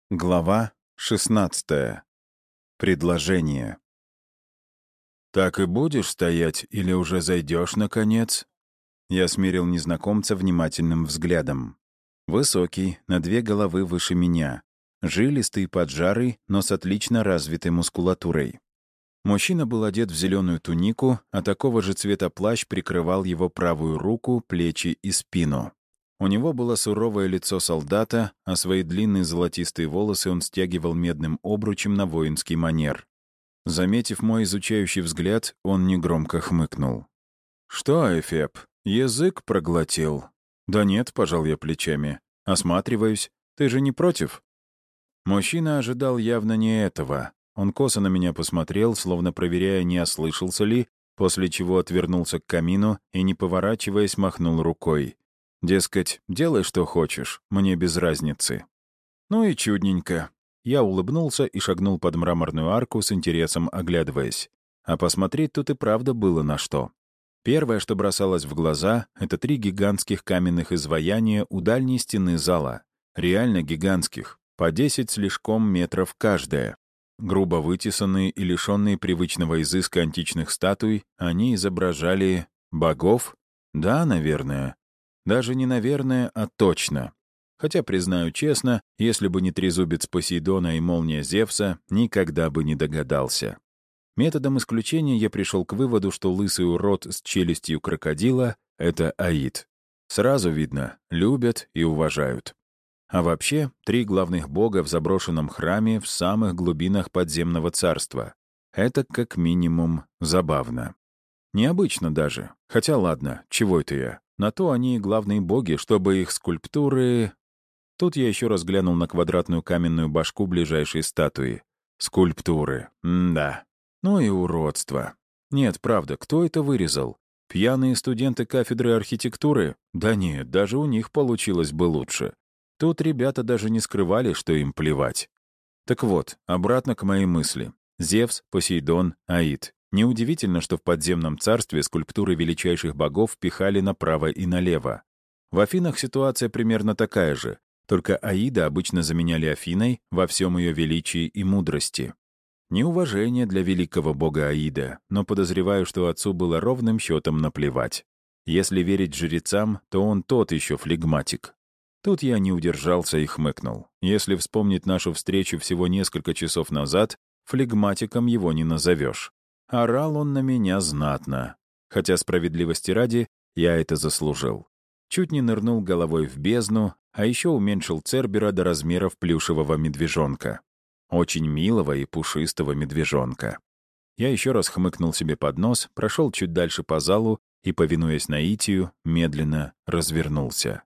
Глава 16. Предложение. «Так и будешь стоять или уже зайдешь, наконец?» Я смерил незнакомца внимательным взглядом. Высокий, на 2 головы выше меня. Жилистый, поджарый, но с отлично развитой мускулатурой. Мужчина был одет в зеленую тунику, а такого же цвета плащ прикрывал его правую руку, плечи и спину. У него было суровое лицо солдата, а свои длинные золотистые волосы он стягивал медным обручем на воинский манер. Заметив мой изучающий взгляд, он негромко хмыкнул. «Что, Эфеб, язык проглотил?» «Да нет», — пожал я плечами. «Осматриваюсь. Ты же не против?» Мужчина ожидал явно не этого. Он косо на меня посмотрел, словно проверяя, не ослышался ли, после чего отвернулся к камину и, не поворачиваясь, махнул рукой. Дескать, делай, что хочешь, мне без разницы. Ну и чудненько. Я улыбнулся и шагнул под мраморную арку с интересом, оглядываясь. А посмотреть тут и правда было на что. Первое, что бросалось в глаза, это 3 гигантских каменных изваяния у дальней стены зала. Реально гигантских, по 10 слишком метров каждая. Грубо вытесанные и лишенные привычного изыска античных статуй, они изображали богов? Да, наверное. Даже не наверное, а точно. Хотя, признаю честно, если бы не трезубец Посейдона и молния Зевса, никогда бы не догадался. Методом исключения я пришел к выводу, что лысый урод с челюстью крокодила — это Аид. Сразу видно, любят и уважают. А вообще, 3 главных бога в заброшенном храме в самых глубинах подземного царства. Это как минимум забавно. Необычно даже. Хотя ладно, чего это я? На то они и главные боги, чтобы их скульптуры... Тут я еще раз глянул на квадратную каменную башку ближайшей статуи. Скульптуры. М-да. Ну и уродство. Нет, правда, кто это вырезал? Пьяные студенты кафедры архитектуры? Да нет, даже у них получилось бы лучше. Тут ребята даже не скрывали, что им плевать. Так вот, обратно к моей мысли. Зевс, Посейдон, Аид. Неудивительно, что в подземном царстве скульптуры величайших богов пихали направо и налево. В Афинах ситуация примерно такая же, только Аида обычно заменяли Афиной во всем ее величии и мудрости. Неуважение для великого бога Аида, но подозреваю, что отцу было ровным счетом наплевать. Если верить жрецам, то он тот еще флегматик. Тут я не удержался и хмыкнул. Если вспомнить нашу встречу всего несколько часов назад, флегматиком его не назовешь. Орал он на меня знатно. Хотя, справедливости ради, я это заслужил. Чуть не нырнул головой в бездну, а еще уменьшил Цербера до размеров плюшевого медвежонка. Очень милого и пушистого медвежонка. Я еще раз хмыкнул себе под нос, прошел чуть дальше по залу и, повинуясь наитию, медленно развернулся.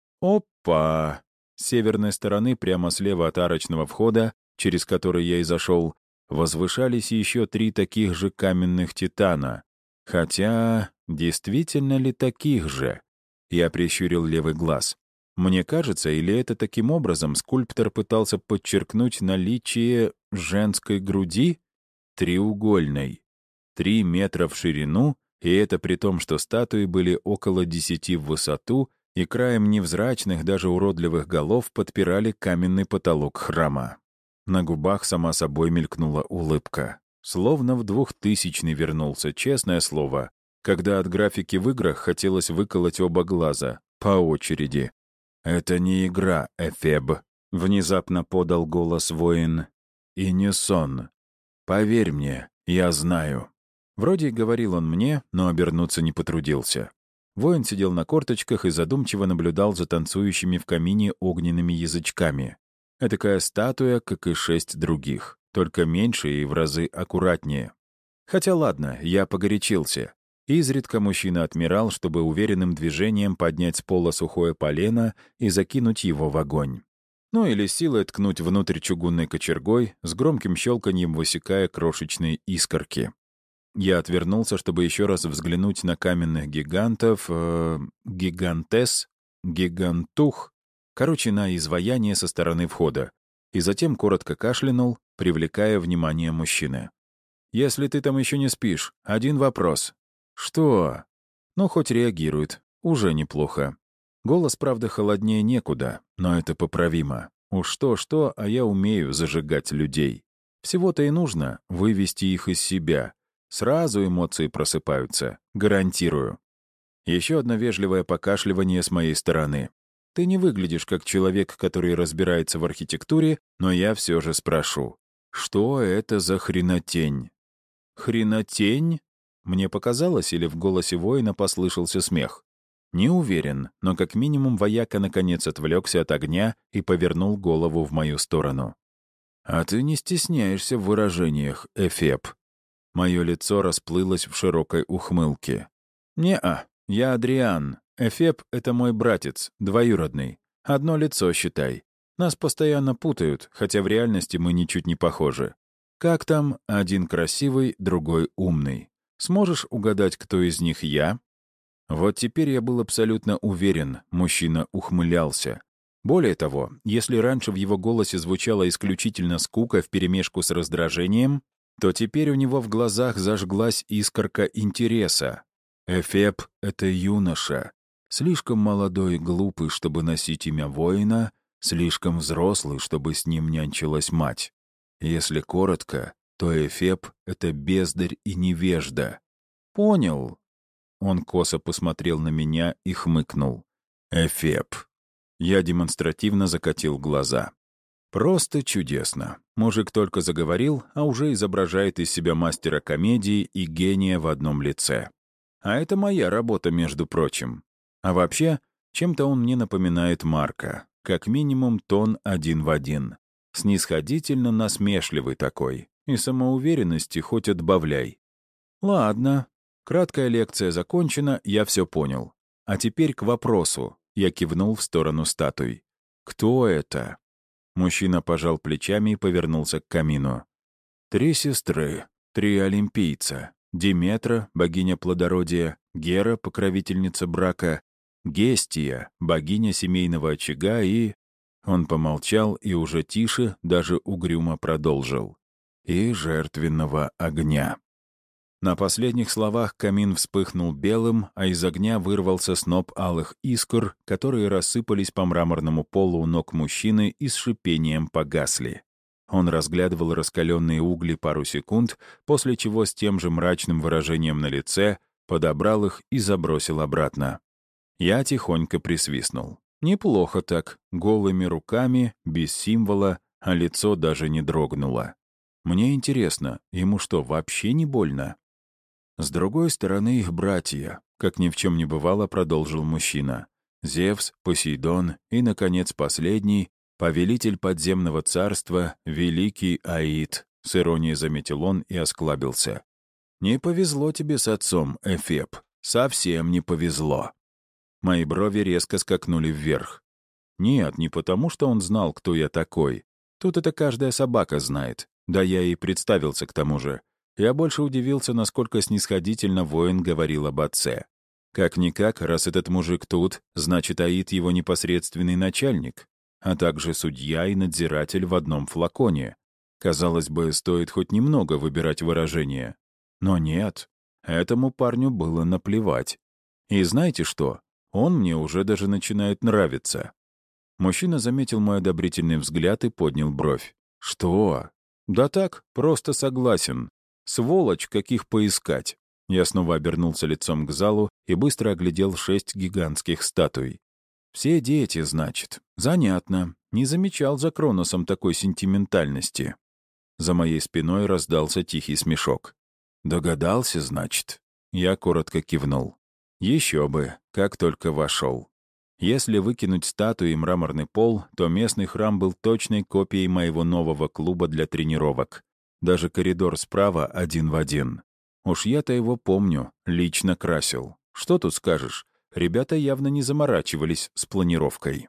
Опа! С северной стороны, прямо слева от арочного входа, через который я и зашел, возвышались еще 3 таких же каменных титана. Хотя, действительно ли таких же? Я прищурил левый глаз. Мне кажется, или это таким образом скульптор пытался подчеркнуть наличие женской груди? Треугольной. 3 метра в ширину, и это при том, что статуи были около 10 в высоту, и краем невзрачных, даже уродливых голов подпирали каменный потолок храма. На губах сама собой мелькнула улыбка. Словно в 2000-й вернулся, честное слово, когда от графики в играх хотелось выколоть оба глаза, по очереди. «Это не игра, Эфеб», — внезапно подал голос воин. «И не сон. Поверь мне, я знаю». Вроде и говорил он мне, но обернуться не потрудился. Воин сидел на корточках и задумчиво наблюдал за танцующими в камине огненными язычками. Этакая статуя, как и 6 других, только меньше и в разы аккуратнее. Хотя ладно, я погорячился. Изредка мужчина отмирал, чтобы уверенным движением поднять с пола сухое полено и закинуть его в огонь. Ну или силой ткнуть внутрь чугунной кочергой, с громким щелканьем высекая крошечные искорки. Я отвернулся, чтобы еще раз взглянуть на каменных гигантов, гигантес, гигантух, короче, на изваяние со стороны входа, и затем коротко кашлянул, привлекая внимание мужчины. «Если ты там еще не спишь, один вопрос». «Что?» Ну, хоть реагирует. Уже неплохо. Голос, правда, холоднее некуда, но это поправимо. Уж что-что, а я умею зажигать людей. Всего-то и нужно вывести их из себя. Сразу эмоции просыпаются, гарантирую. Еще одно вежливое покашливание с моей стороны. Ты не выглядишь как человек, который разбирается в архитектуре, но я все же спрошу. Что это за хренотень? Хренотень? Мне показалось, или в голосе воина послышался смех? Не уверен, но как минимум вояка наконец отвлекся от огня и повернул голову в мою сторону. «А ты не стесняешься в выражениях, Эфеб?» Мое лицо расплылось в широкой ухмылке. «Не-а, я Адриан. Эфеб — это мой братец, двоюродный. Одно лицо, считай. Нас постоянно путают, хотя в реальности мы ничуть не похожи. Как там, один красивый, другой умный. Сможешь угадать, кто из них я?» Вот теперь я был абсолютно уверен, мужчина ухмылялся. Более того, если раньше в его голосе звучала исключительно скука вперемешку с раздражением, то теперь у него в глазах зажглась искорка интереса. Эфеб — это юноша. Слишком молодой и глупый, чтобы носить имя воина, слишком взрослый, чтобы с ним нянчилась мать. Если коротко, то Эфеб — это бездарь и невежда. Понял. Он косо посмотрел на меня и хмыкнул. Эфеб. Я демонстративно закатил глаза. Просто чудесно. Мужик только заговорил, а уже изображает из себя мастера комедии и гения в одном лице. А это моя работа, между прочим. А вообще, чем-то он мне напоминает Марка. Как минимум, тон один в один. Снисходительно насмешливый такой. И самоуверенности хоть отбавляй. Ладно. Краткая лекция закончена, я все понял. А теперь к вопросу. Я кивнул в сторону статуй. «Кто это?» Мужчина пожал плечами и повернулся к камину. 3 сестры, 3 олимпийца. Диметра, богиня плодородия, Гера, покровительница брака, Гестия, богиня семейного очага и...» Он помолчал и уже тише, даже угрюмо продолжил. «И жертвенного огня». На последних словах камин вспыхнул белым, а из огня вырвался сноп алых искр, которые рассыпались по мраморному полу у ног мужчины и с шипением погасли. Он разглядывал раскаленные угли пару секунд, после чего с тем же мрачным выражением на лице подобрал их и забросил обратно. Я тихонько присвистнул. Неплохо так, голыми руками, без символа, а лицо даже не дрогнуло. Мне интересно, ему что, вообще не больно? С другой стороны их братья, как ни в чем не бывало, продолжил мужчина. Зевс, Посейдон и, наконец, последний, повелитель подземного царства, великий Аид, с иронией заметил он и осклабился. Не повезло тебе с отцом, Эфеб, совсем не повезло. Мои брови резко скакнули вверх. Нет, не потому, что он знал, кто я такой. Тут это каждая собака знает. Да я и представился к тому же. Я больше удивился, насколько снисходительно воин говорил об отце. Как-никак, раз этот мужик тут, значит, Аид его непосредственный начальник, а также судья и надзиратель в одном флаконе. Казалось бы, стоит хоть немного выбирать выражение. Но нет, этому парню было наплевать. И знаете что? Он мне уже даже начинает нравиться. Мужчина заметил мой одобрительный взгляд и поднял бровь. «Что?» «Да так, просто согласен. Сволочь, каких поискать». Я снова обернулся лицом к залу и быстро оглядел 6 гигантских статуй. «Все дети, значит. Занятно. Не замечал за Кроносом такой сентиментальности». За моей спиной раздался тихий смешок. «Догадался, значит?» Я коротко кивнул. Еще бы, как только вошел. Если выкинуть статуи и мраморный пол, то местный храм был точной копией моего нового клуба для тренировок. Даже коридор справа один в один. Уж я-то его помню, лично красил. Что тут скажешь? Ребята явно не заморачивались с планировкой.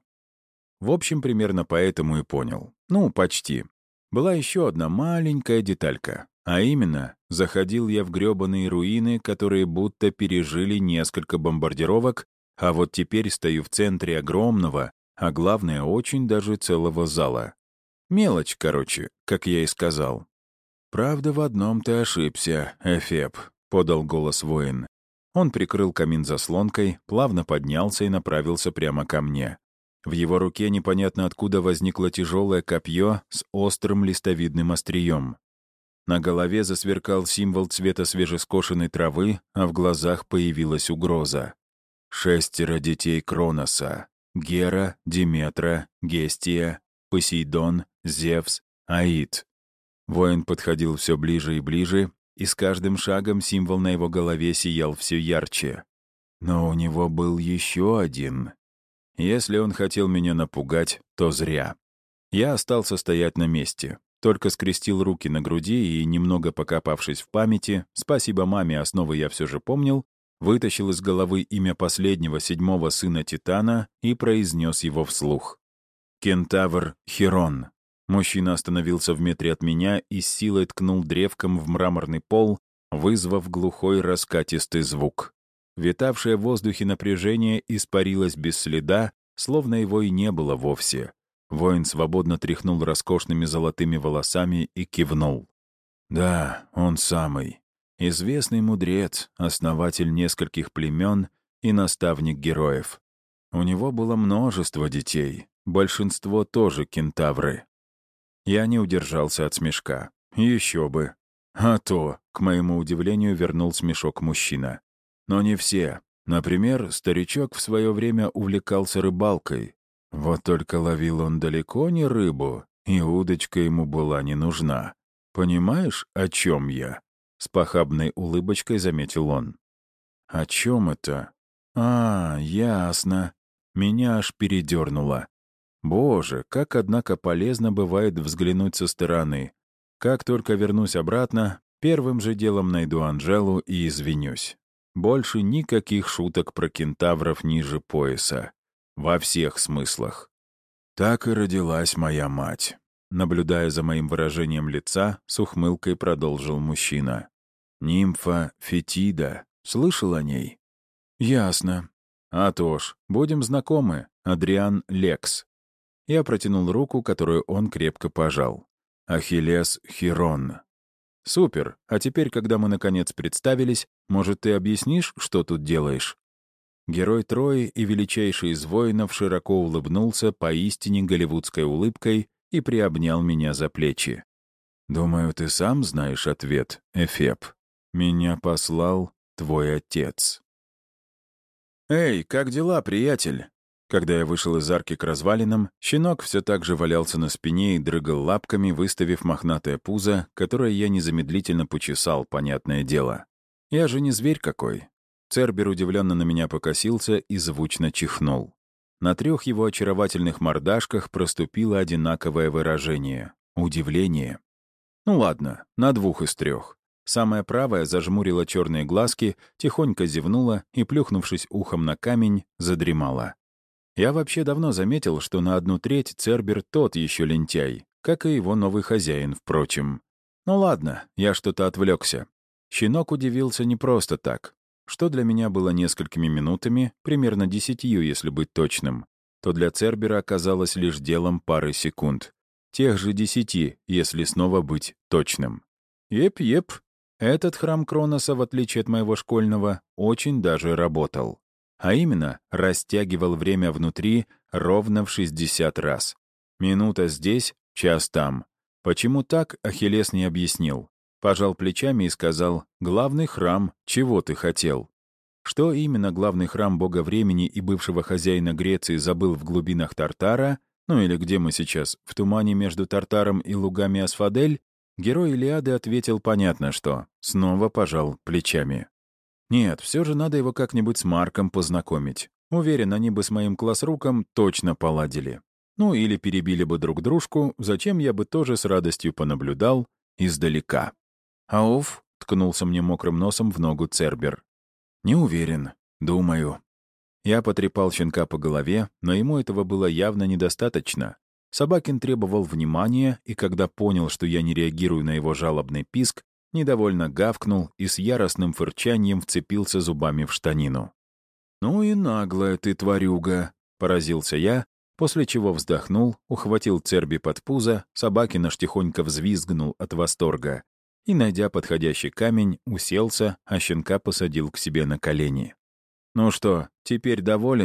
В общем, примерно поэтому и понял. Ну, почти. Была еще одна маленькая деталька. А именно, заходил я в грёбаные руины, которые будто пережили несколько бомбардировок, а вот теперь стою в центре огромного, а главное, очень даже целого зала. Мелочь, короче, как я и сказал. «Правда, в одном ты ошибся, Эфеб», — подал голос воин. Он прикрыл камин заслонкой, плавно поднялся и направился прямо ко мне. В его руке непонятно откуда возникло тяжелое копье с острым листовидным острием. На голове засверкал символ цвета свежескошенной травы, а в глазах появилась угроза. 6 детей Кроноса. Гера, Диметра, Гестия, Посейдон, Зевс, Аид. Воин подходил все ближе и ближе, и с каждым шагом символ на его голове сиял все ярче. Но у него был еще один. Если он хотел меня напугать, то зря. Я остался стоять на месте, только скрестил руки на груди и, немного покопавшись в памяти, спасибо маме, основы я все же помнил, вытащил из головы имя последнего 7-го сына Титана и произнес его вслух. «Кентавр Хирон». Мужчина остановился в метре от меня и с силой ткнул древком в мраморный пол, вызвав глухой раскатистый звук. Витавшее в воздухе напряжение испарилось без следа, словно его и не было вовсе. Воин свободно тряхнул роскошными золотыми волосами и кивнул. «Да, он самый. Известный мудрец, основатель нескольких племен и наставник героев. У него было множество детей, большинство тоже кентавры». Я не удержался от смешка. Еще бы. А то, к моему удивлению, вернул смешок мужчина. Но не все. Например, старичок в свое время увлекался рыбалкой. Вот только ловил он далеко не рыбу, и удочка ему была не нужна. Понимаешь, о чем я? С похабной улыбочкой заметил он. О чем это? А, ясно. Меня аж передернуло. Боже, как, однако, полезно бывает взглянуть со стороны. Как только вернусь обратно, первым же делом найду Анжелу и извинюсь. Больше никаких шуток про кентавров ниже пояса. Во всех смыслах. Так и родилась моя мать. Наблюдая за моим выражением лица, с ухмылкой продолжил мужчина. Нимфа Фетида. Слышал о ней? Ясно. А то ж, будем знакомы. Адриан Лекс. Я протянул руку, которую он крепко пожал. Ахиллес Хирон. Супер. А теперь, когда мы наконец представились, может, ты объяснишь, что тут делаешь? Герой Трои и величайший из воинов широко улыбнулся поистине голливудской улыбкой и приобнял меня за плечи. «Думаю, ты сам знаешь ответ, Эфеб. Меня послал твой отец». «Эй, как дела, приятель?» Когда я вышел из арки к развалинам, щенок все так же валялся на спине и дрыгал лапками, выставив мохнатое пузо, которое я незамедлительно почесал, понятное дело. Я же не зверь какой. Цербер удивленно на меня покосился и звучно чихнул. На 3 его очаровательных мордашках проступило одинаковое выражение — удивление. Ну ладно, на 2 из 3. Самая правая зажмурила черные глазки, тихонько зевнула и, плюхнувшись ухом на камень, задремала. Я вообще давно заметил, что на 1/3 Цербер тот еще лентяй, как и его новый хозяин, впрочем. Ну ладно, я что-то отвлекся. Щенок удивился не просто так. Что для меня было несколькими минутами, примерно 10, если быть точным, то для Цербера оказалось лишь делом пары секунд. Тех же 10, если снова быть точным. Еп-еп, этот храм Кроноса, в отличие от моего школьного, очень даже работал. А именно, растягивал время внутри ровно в 60 раз. Минута здесь, час там. Почему так, Ахиллес не объяснил. Пожал плечами и сказал: «Главный храм, чего ты хотел?» Что именно главный храм бога времени и бывшего хозяина Греции забыл в глубинах Тартара, ну или где мы сейчас, в тумане между Тартаром и лугами Асфадель, герой Илиады ответил понятно что, снова пожал плечами. Нет, все же надо его как-нибудь с Марком познакомить. Уверен, они бы с моим классруком точно поладили. Ну или перебили бы друг дружку, зачем я бы тоже с радостью понаблюдал издалека. «Ауф», — ткнулся мне мокрым носом в ногу Цербер. «Не уверен. Думаю». Я потрепал щенка по голове, но ему этого было явно недостаточно. Собакин требовал внимания, и когда понял, что я не реагирую на его жалобный писк, недовольно гавкнул и с яростным фырчанием вцепился зубами в штанину. «Ну и наглая ты, тварюга», — поразился я, после чего вздохнул, ухватил Церби под пузо, Собакин аж тихонько взвизгнул от восторга и, найдя подходящий камень, уселся, а щенка посадил к себе на колени. «Ну что, теперь доволен?»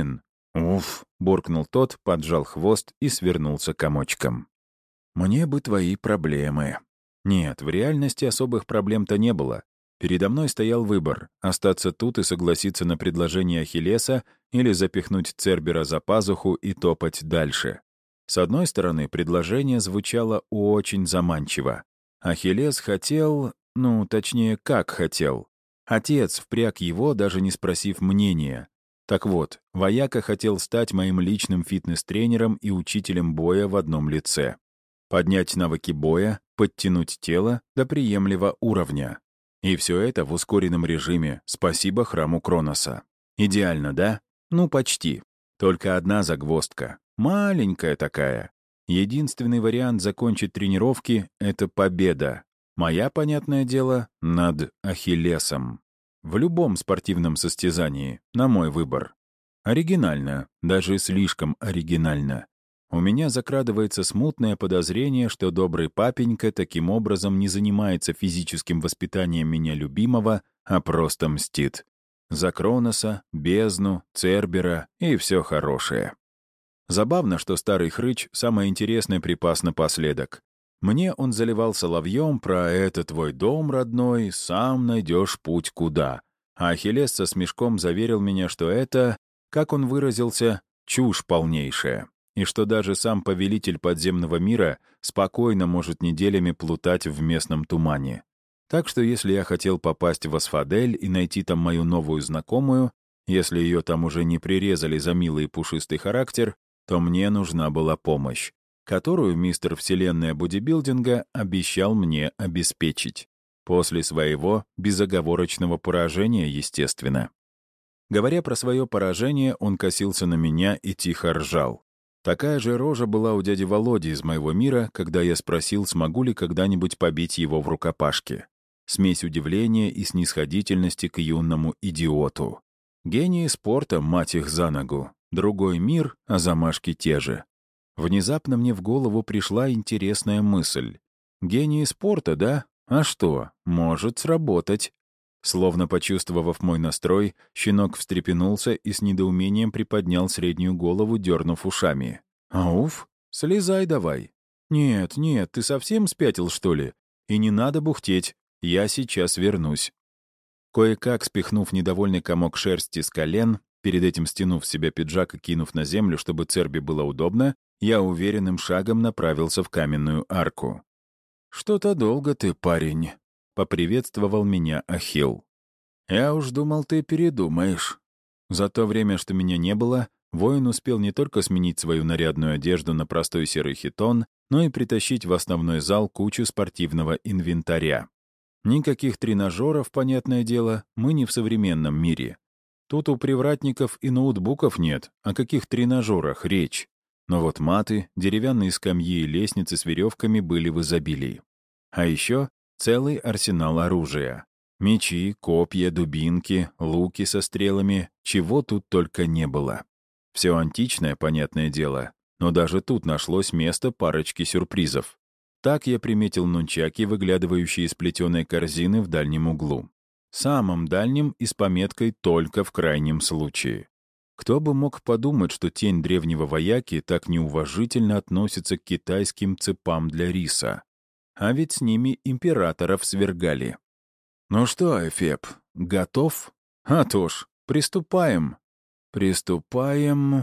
«Уф», — буркнул тот, поджал хвост и свернулся комочком. «Мне бы твои проблемы». Нет, в реальности особых проблем-то не было. Передо мной стоял выбор — остаться тут и согласиться на предложение Ахиллеса или запихнуть Цербера за пазуху и топать дальше. С одной стороны, предложение звучало очень заманчиво. Ахиллес хотел, точнее, как хотел. Отец впряг его, даже не спросив мнения. Так вот, вояка хотел стать моим личным фитнес-тренером и учителем боя в одном лице. Поднять навыки боя, подтянуть тело до приемлемого уровня. И все это в ускоренном режиме, спасибо храму Кроноса. Идеально, да? Ну, почти. Только одна загвоздка. Маленькая такая. Единственный вариант закончить тренировки — это победа. Моя, понятное дело, над Ахиллесом. В любом спортивном состязании, на мой выбор. Оригинально, даже слишком оригинально. У меня закрадывается смутное подозрение, что добрый папенька таким образом не занимается физическим воспитанием меня любимого, а просто мстит. За Кроноса, бездну, Цербера и все хорошее. Забавно, что старый хрыч — самое интересное припас напоследок. Мне он заливал соловьем про «это твой дом, родной, сам найдешь путь куда». А Ахиллес со смешком заверил меня, что это, как он выразился, чушь полнейшая, и что даже сам повелитель подземного мира спокойно может неделями плутать в местном тумане. Так что если я хотел попасть в Асфадель и найти там мою новую знакомую, если ее там уже не прирезали за милый и пушистый характер, то мне нужна была помощь, которую мистер Вселенная бодибилдинга обещал мне обеспечить. После своего безоговорочного поражения, естественно. Говоря про свое поражение, он косился на меня и тихо ржал. Такая же рожа была у дяди Володи из моего мира, когда я спросил, смогу ли когда-нибудь побить его в рукопашке. Смесь удивления и снисходительности к юному идиоту. Гении спорта, мать их за ногу. Другой мир, а замашки те же. Внезапно мне в голову пришла интересная мысль. Гении спорта, да? А что, может сработать. Словно почувствовав мой настрой, щенок встрепенулся и с недоумением приподнял среднюю голову, дернув ушами. «Ауф, слезай давай». «Нет, нет, ты совсем спятил, что ли? И не надо бухтеть, я сейчас вернусь». Кое-как спихнув недовольный комок шерсти с колен, перед этим стянув с себя пиджак и кинув на землю, чтобы Церби было удобно, я уверенным шагом направился в каменную арку. «Что-то долго ты, парень», — поприветствовал меня Ахилл. «Я уж думал, ты передумаешь». За то время, что меня не было, воин успел не только сменить свою нарядную одежду на простой серый хитон, но и притащить в основной зал кучу спортивного инвентаря. Никаких тренажеров, понятное дело, мы не в современном мире. Тут у привратников и ноутбуков нет, о каких тренажерах речь. Но вот маты, деревянные скамьи и лестницы с веревками были в изобилии. А еще целый арсенал оружия. Мечи, копья, дубинки, луки со стрелами, чего тут только не было. Все античное, понятное дело, но даже тут нашлось место парочки сюрпризов. Так я приметил нунчаки, выглядывающие из плетеной корзины в дальнем углу. Самым дальним и с пометкой «только в крайнем случае». Кто бы мог подумать, что тень древнего вояки так неуважительно относится к китайским цепам для риса. А ведь с ними императоров свергали. «Ну что, Эфеб, готов? А то ж, приступаем». «Приступаем...»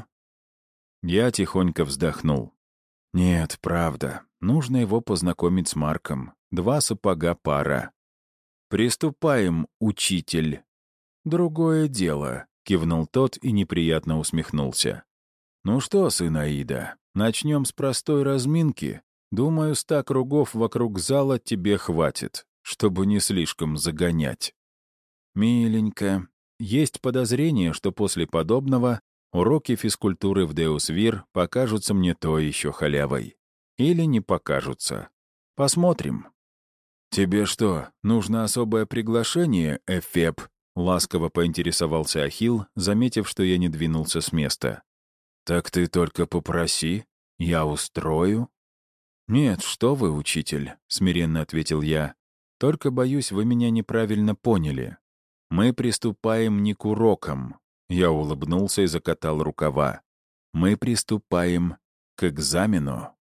Я тихонько вздохнул. «Нет, правда, нужно его познакомить с Марком. 2 сапога пара». «Приступаем, учитель». «Другое дело», — кивнул тот и неприятно усмехнулся. «Ну что, сын Аида, начнем с простой разминки. Думаю, 100 кругов вокруг зала тебе хватит, чтобы не слишком загонять». «Миленько. Есть подозрение, что после подобного уроки физкультуры в Деус-Вир покажутся мне то еще халявой. Или не покажутся. Посмотрим». «Тебе что, нужно особое приглашение, Эфеб?» — ласково поинтересовался Ахилл, заметив, что я не двинулся с места. «Так ты только попроси, я устрою». «Нет, что вы, учитель», — смиренно ответил я. «Только, боюсь, вы меня неправильно поняли. Мы приступаем не к урокам. Я улыбнулся и закатал рукава. «Мы приступаем к экзамену».